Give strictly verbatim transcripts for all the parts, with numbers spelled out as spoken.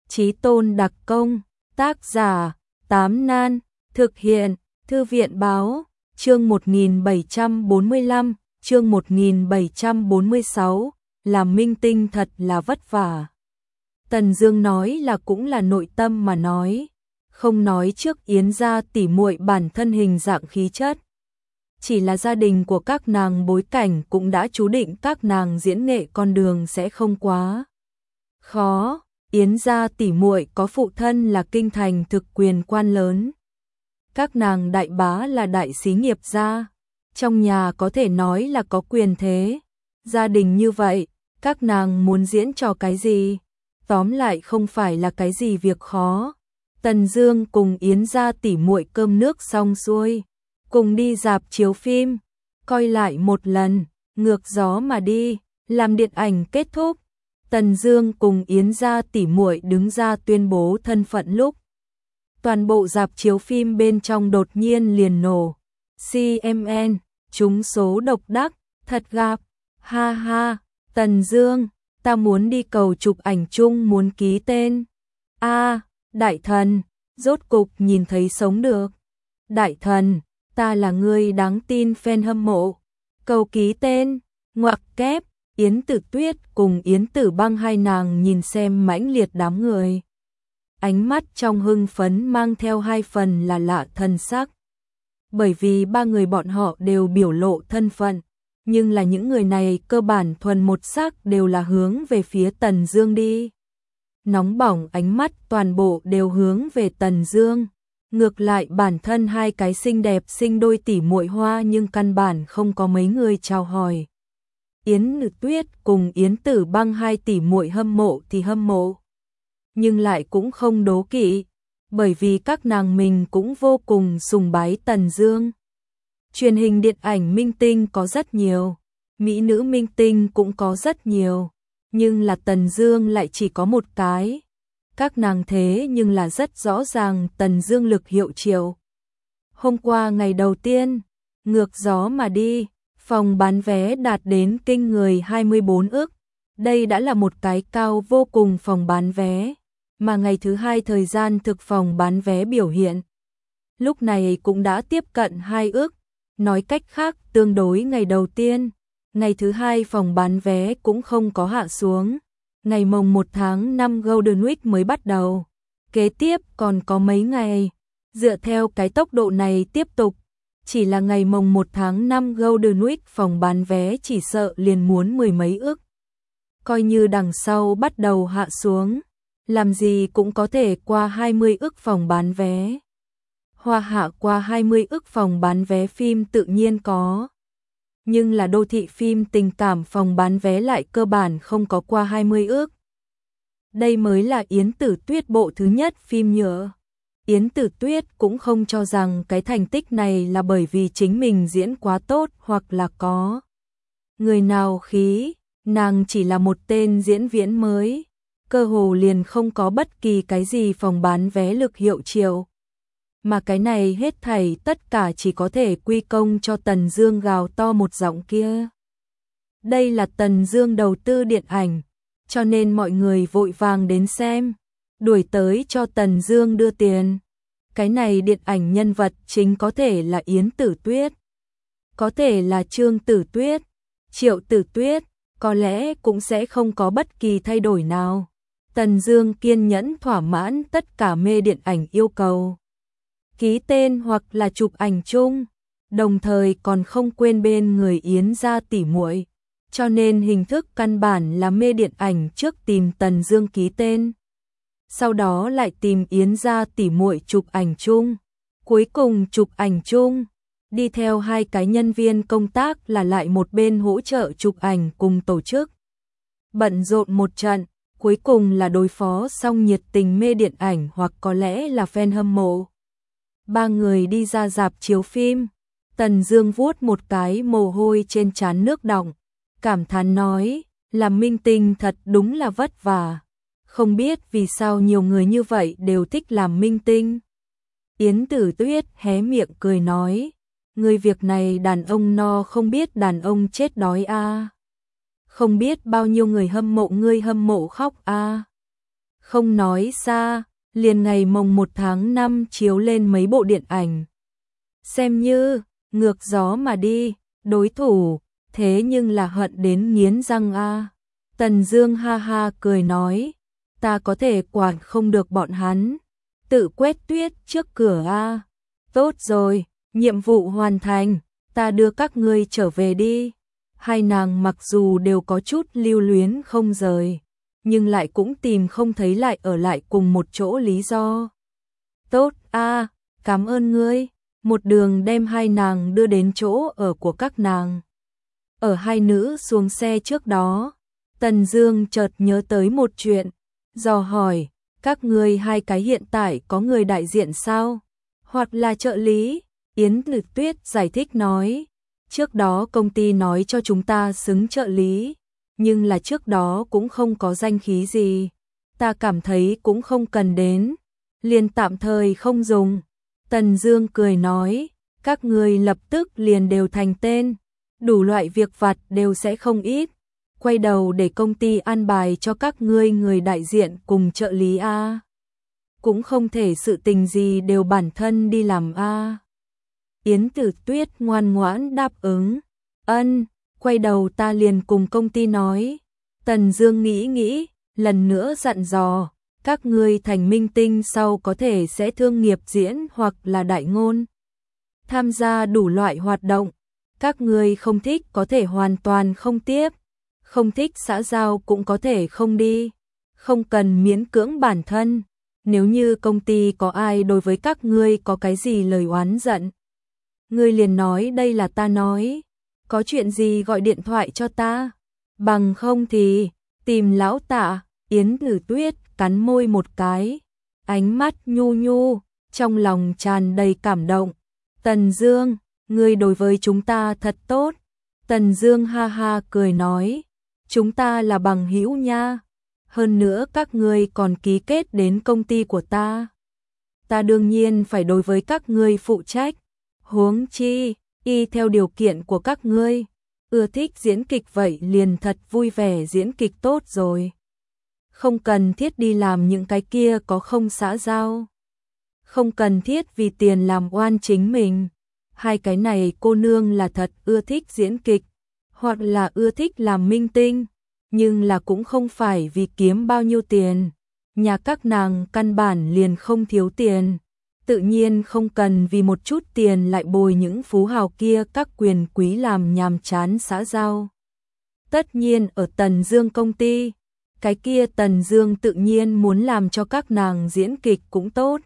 Chí Tôn đặc công, tác giả, Tám Nan, thực hiện, Thư viện báo, chương một nghìn bảy trăm bốn mươi lăm, chương một nghìn bảy trăm bốn mươi sáu, làm minh tinh thật là vất vả. Tần Dương nói là cũng là nội tâm mà nói, không nói trước Yến gia tỷ muội bản thân hình dạng khí chất. Chỉ là gia đình của các nàng bối cảnh cũng đã chú định các nàng diễn nghệ con đường sẽ không quá khó. Yến gia tỷ muội có phụ thân là kinh thành thực quyền quan lớn. Các nàng đại bá là đại xí nghiệp gia, trong nhà có thể nói là có quyền thế. Gia đình như vậy, các nàng muốn diễn trò cái gì? Tóm lại không phải là cái gì việc khó. Tần Dương cùng Yến gia tỷ muội cơm nước xong xuôi, cùng đi rạp chiếu phim, coi lại một lần, Ngược gió mà đi, làm điện ảnh kết thúc. Tần Dương cùng Yến gia tỷ muội đứng ra tuyên bố thân phận lúc toàn bộ rạp chiếu phim bên trong đột nhiên liền nổ. xê em en, trúng số độc đắc, thật gặp, ha ha, Tần Dương, ta muốn đi cầu chụp ảnh chung, muốn ký tên. A, đại thần, rốt cục nhìn thấy sống được. Đại thần, ta là người đáng tin fan hâm mộ. Cầu ký tên, ngoặc kép. Yến Tử Tuyết cùng Yến Tử Băng hai nàng nhìn xem mãnh liệt đám người. Ánh mắt trong hưng phấn mang theo hai phần là lạ thần sắc. Bởi vì ba người bọn họ đều biểu lộ thân phận, nhưng là những người này cơ bản thuần một sắc đều là hướng về phía Tần Dương đi. Nóng bỏng ánh mắt toàn bộ đều hướng về Tần Dương. Ngược lại bản thân hai cái xinh đẹp sinh đôi tỷ muội hoa nhưng căn bản không có mấy người chào hỏi. Yến Tử Tuyết cùng Yến Tử Băng hai tỷ muội hâm mộ thì hâm mộ, nhưng lại cũng không đố kỵ, bởi vì các nàng mình cũng vô cùng sùng bái Tần Dương. Truyền hình điện ảnh minh tinh có rất nhiều, mỹ nữ minh tinh cũng có rất nhiều, nhưng là Tần Dương lại chỉ có một cái. Các nàng thế nhưng là rất rõ ràng Tần Dương lực hiệu triệu. Hôm qua ngày đầu tiên, Ngược gió mà đi, phòng bán vé đạt đến kinh người hai mươi bốn ức. Đây đã là một cái cao vô cùng phòng bán vé, mà ngày thứ hai thời gian thực phòng bán vé biểu hiện lúc này cũng đã tiếp cận hai ức. Nói cách khác, tương đối ngày đầu tiên, ngày thứ hai phòng bán vé cũng không có hạ xuống. Ngày mồng một tháng năm Golden Week mới bắt đầu, kế tiếp còn có mấy ngày. Dựa theo cái tốc độ này tiếp tục, chỉ là ngày mồng một tháng năm Golden Week phòng bán vé chỉ sợ liền muốn mười mấy ức. Coi như đằng sau bắt đầu hạ xuống, làm gì cũng có thể qua hai mươi ức phòng bán vé. Hoa hạ qua hai mươi ức phòng bán vé phim tự nhiên có. Nhưng là đô thị phim tình cảm phòng bán vé lại cơ bản không có qua hai mươi ức. Đây mới là Yến Tử Tuyết bộ thứ nhất phim nhựa. Yến Tử Tuyết cũng không cho rằng cái thành tích này là bởi vì chính mình diễn quá tốt hoặc là có người nào khí, nàng chỉ là một tên diễn viên mới, cơ hồ liền không có bất kỳ cái gì phòng bán vé lực hiệu triệu. Mà cái này hết thảy tất cả chỉ có thể quy công cho Tần Dương gào to một giọng kia. Đây là Tần Dương đầu tư điện ảnh, cho nên mọi người vội vàng đến xem, đuổi tới cho Tần Dương đưa tiền. Cái này điện ảnh nhân vật chính có thể là Yến Tử Tuyết, có thể là Trương Tử Tuyết, Triệu Tử Tuyết, có lẽ cũng sẽ không có bất kỳ thay đổi nào. Tần Dương kiên nhẫn thỏa mãn tất cả mê điện ảnh yêu cầu, ký tên hoặc là chụp ảnh chung, đồng thời còn không quên bên người Yến gia tỷ muội, cho nên hình thức căn bản là mê điện ảnh trước tìm Tần Dương ký tên, sau đó lại tìm Yến gia tỷ muội chụp ảnh chung, cuối cùng chụp ảnh chung, đi theo hai cái nhân viên công tác là lại một bên hỗ trợ chụp ảnh cùng tổ chức. Bận rộn một trận, cuối cùng là đối phó xong nhiệt tình mê điện ảnh hoặc có lẽ là fan hâm mộ. Ba người đi ra rạp chiếu phim, Tần Dương vuốt một cái mồ hôi trên trán nước đọng, cảm thán nói, làm minh tinh thật đúng là vất vả. Không biết vì sao nhiều người như vậy đều thích làm minh tinh. Yến Tử Tuyết hé miệng cười nói, người việc này đàn ông no không biết đàn ông chết đói a. À. Không biết bao nhiêu người hâm mộ ngươi hâm mộ khóc a. À. Không nói xa, liền ngày mồng một tháng năm chiếu lên mấy bộ điện ảnh. Xem như, ngược gió mà đi, đối thủ, thế nhưng là hận đến nghiến răng a. Tần Dương ha ha cười nói, ta có thể quản không được bọn hắn, tự quét tuyết trước cửa a. Tốt rồi, nhiệm vụ hoàn thành, ta đưa các ngươi trở về đi. Hai nàng mặc dù đều có chút lưu luyến không rời, nhưng lại cũng tìm không thấy lại ở lại cùng một chỗ lý do. Tốt a, cảm ơn ngươi. Một đường đem hai nàng đưa đến chỗ ở của các nàng. Ở hai nữ xuống xe trước đó, Tần Dương chợt nhớ tới một chuyện, dò hỏi, các ngươi hai cái hiện tại có người đại diện sao? Hoặc là trợ lý? Yến Tử Tuyết giải thích nói, trước đó công ty nói cho chúng ta xứng trợ lý, nhưng là trước đó cũng không có danh khí gì, ta cảm thấy cũng không cần đến, liền tạm thời không dùng. Tần Dương cười nói, các ngươi lập tức liền đều thành tên, đủ loại việc vặt đều sẽ không ít, quay đầu để công ty an bài cho các ngươi người đại diện cùng trợ lý a. Cũng không thể sự tình gì đều bản thân đi làm a. Yến Tử Tuyết ngoan ngoãn đáp ứng, ân, quay đầu ta liền cùng công ty nói. Tần Dương nghĩ nghĩ, lần nữa dặn dò, các ngươi thành minh tinh sau có thể sẽ thương nghiệp diễn hoặc là đại ngôn, tham gia đủ loại hoạt động, các ngươi không thích có thể hoàn toàn không tiếp, không thích xã giao cũng có thể không đi, không cần miễn cưỡng bản thân. Nếu như công ty có ai đối với các ngươi có cái gì lời oán giận, ngươi liền nói đây là ta nói, có chuyện gì gọi điện thoại cho ta, bằng không thì tìm lão Tạ. Yến Tử Tuyết cắn môi một cái, ánh mắt nhu nhu, trong lòng tràn đầy cảm động. Tần Dương, ngươi đối với chúng ta thật tốt. Tần Dương ha ha cười nói, chúng ta là bằng hữu nha, hơn nữa các ngươi còn ký kết đến công ty của ta, ta đương nhiên phải đối với các ngươi phụ trách. Huống chi, y theo điều kiện của các ngươi, ưa thích diễn kịch vậy liền thật vui vẻ diễn kịch tốt rồi. Không cần thiết đi làm những cái kia có không xã giao. Không cần thiết vì tiền làm oan chính mình. Hai cái này cô nương là thật ưa thích diễn kịch, hoặc là ưa thích làm minh tinh, nhưng là cũng không phải vì kiếm bao nhiêu tiền. Nhà các nàng căn bản liền không thiếu tiền, tự nhiên không cần vì một chút tiền lại bồi những phú hào kia các quyền quý làm nhàm chán xã giao. Tất nhiên ở Tần Dương công ty, cái kia Tần Dương tự nhiên muốn làm cho các nàng diễn kịch cũng tốt,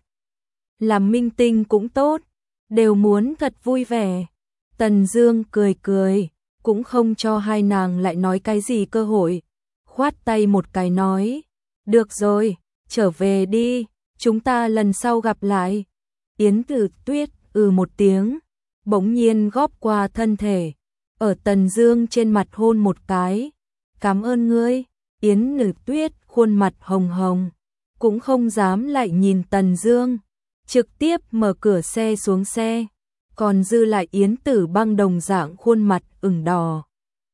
làm minh tinh cũng tốt, đều muốn thật vui vẻ. Tần Dương cười cười, cũng không cho hai nàng lại nói cái gì cơ hội, khoát tay một cái nói, được rồi, trở về đi, chúng ta lần sau gặp lại. Yến Tử Tuyết ừ một tiếng, bỗng nhiên góp qua thân thể, ở Tần Dương trên mặt hôn một cái, cảm ơn ngươi. Yến Tử Tuyết khuôn mặt hồng hồng, cũng không dám lại nhìn Tần Dương, trực tiếp mở cửa xe xuống xe, còn dư lại Yến Tử Băng đồng dạng khuôn mặt ửng đỏ.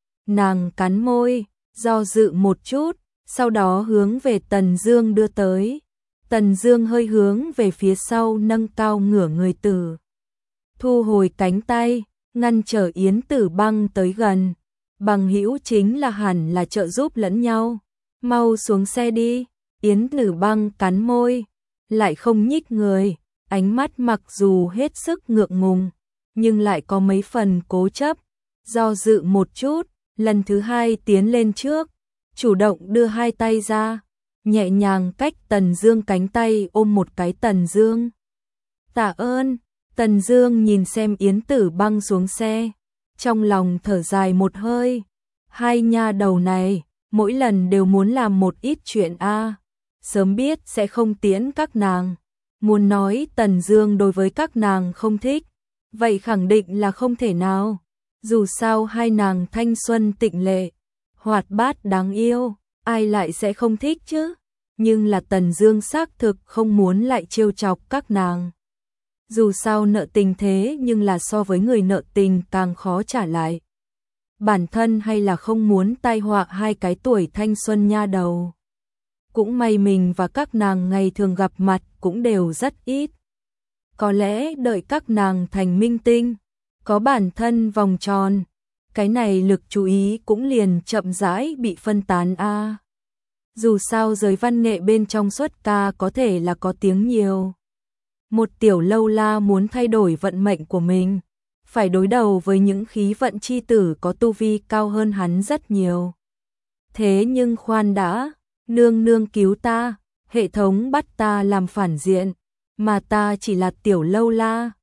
Nàng cắn môi, do dự một chút, sau đó hướng về Tần Dương đưa tới. Tần Dương hơi hướng về phía sau nâng cao ngửa người tử, thu hồi cánh tay, ngăn trở Yến Tử Băng tới gần. Bằng hữu chính là hẳn là trợ giúp lẫn nhau, mau xuống xe đi. Yến Tử Băng cắn môi, lại không nhích người, ánh mắt mặc dù hết sức ngượng ngùng, nhưng lại có mấy phần cố chấp, do dự một chút, lần thứ hai tiến lên trước, chủ động đưa hai tay ra, nhẹ nhàng cách Tần Dương cánh tay ôm một cái Tần Dương. Tạ ơn. Tần Dương nhìn xem Yến Tử Băng xuống xe, trong lòng thở dài một hơi, hai nha đầu này, mỗi lần đều muốn làm một ít chuyện a, sớm biết sẽ không tiễn các nàng. Muốn nói Tần Dương đối với các nàng không thích, vậy khẳng định là không thể nào. Dù sao hai nàng thanh xuân tịnh lệ, hoạt bát đáng yêu, ai lại sẽ không thích chứ? Nhưng là Tần Dương xác thực không muốn lại trêu chọc các nàng. Dù sao nợ tình thế nhưng là so với người nợ tình càng khó trả lại. Bản thân hay là không muốn tai họa hai cái tuổi thanh xuân nha đầu. cũng may mình và các nàng ngày thường gặp mặt cũng đều rất ít. Có lẽ đợi các nàng thành minh tinh, có bản thân vòng tròn, cái này lực chú ý cũng liền chậm rãi bị phân tán a. À. Dù sao giới văn nghệ bên trong xuất ca có thể là có tiếng nhiều. Một tiểu lâu la muốn thay đổi vận mệnh của mình, phải đối đầu với những khí vận chi tử có tu vi cao hơn hắn rất nhiều. Thế nhưng khoan đã, nương nương cứu ta, hệ thống bắt ta làm phản diện, mà ta chỉ là tiểu lâu la,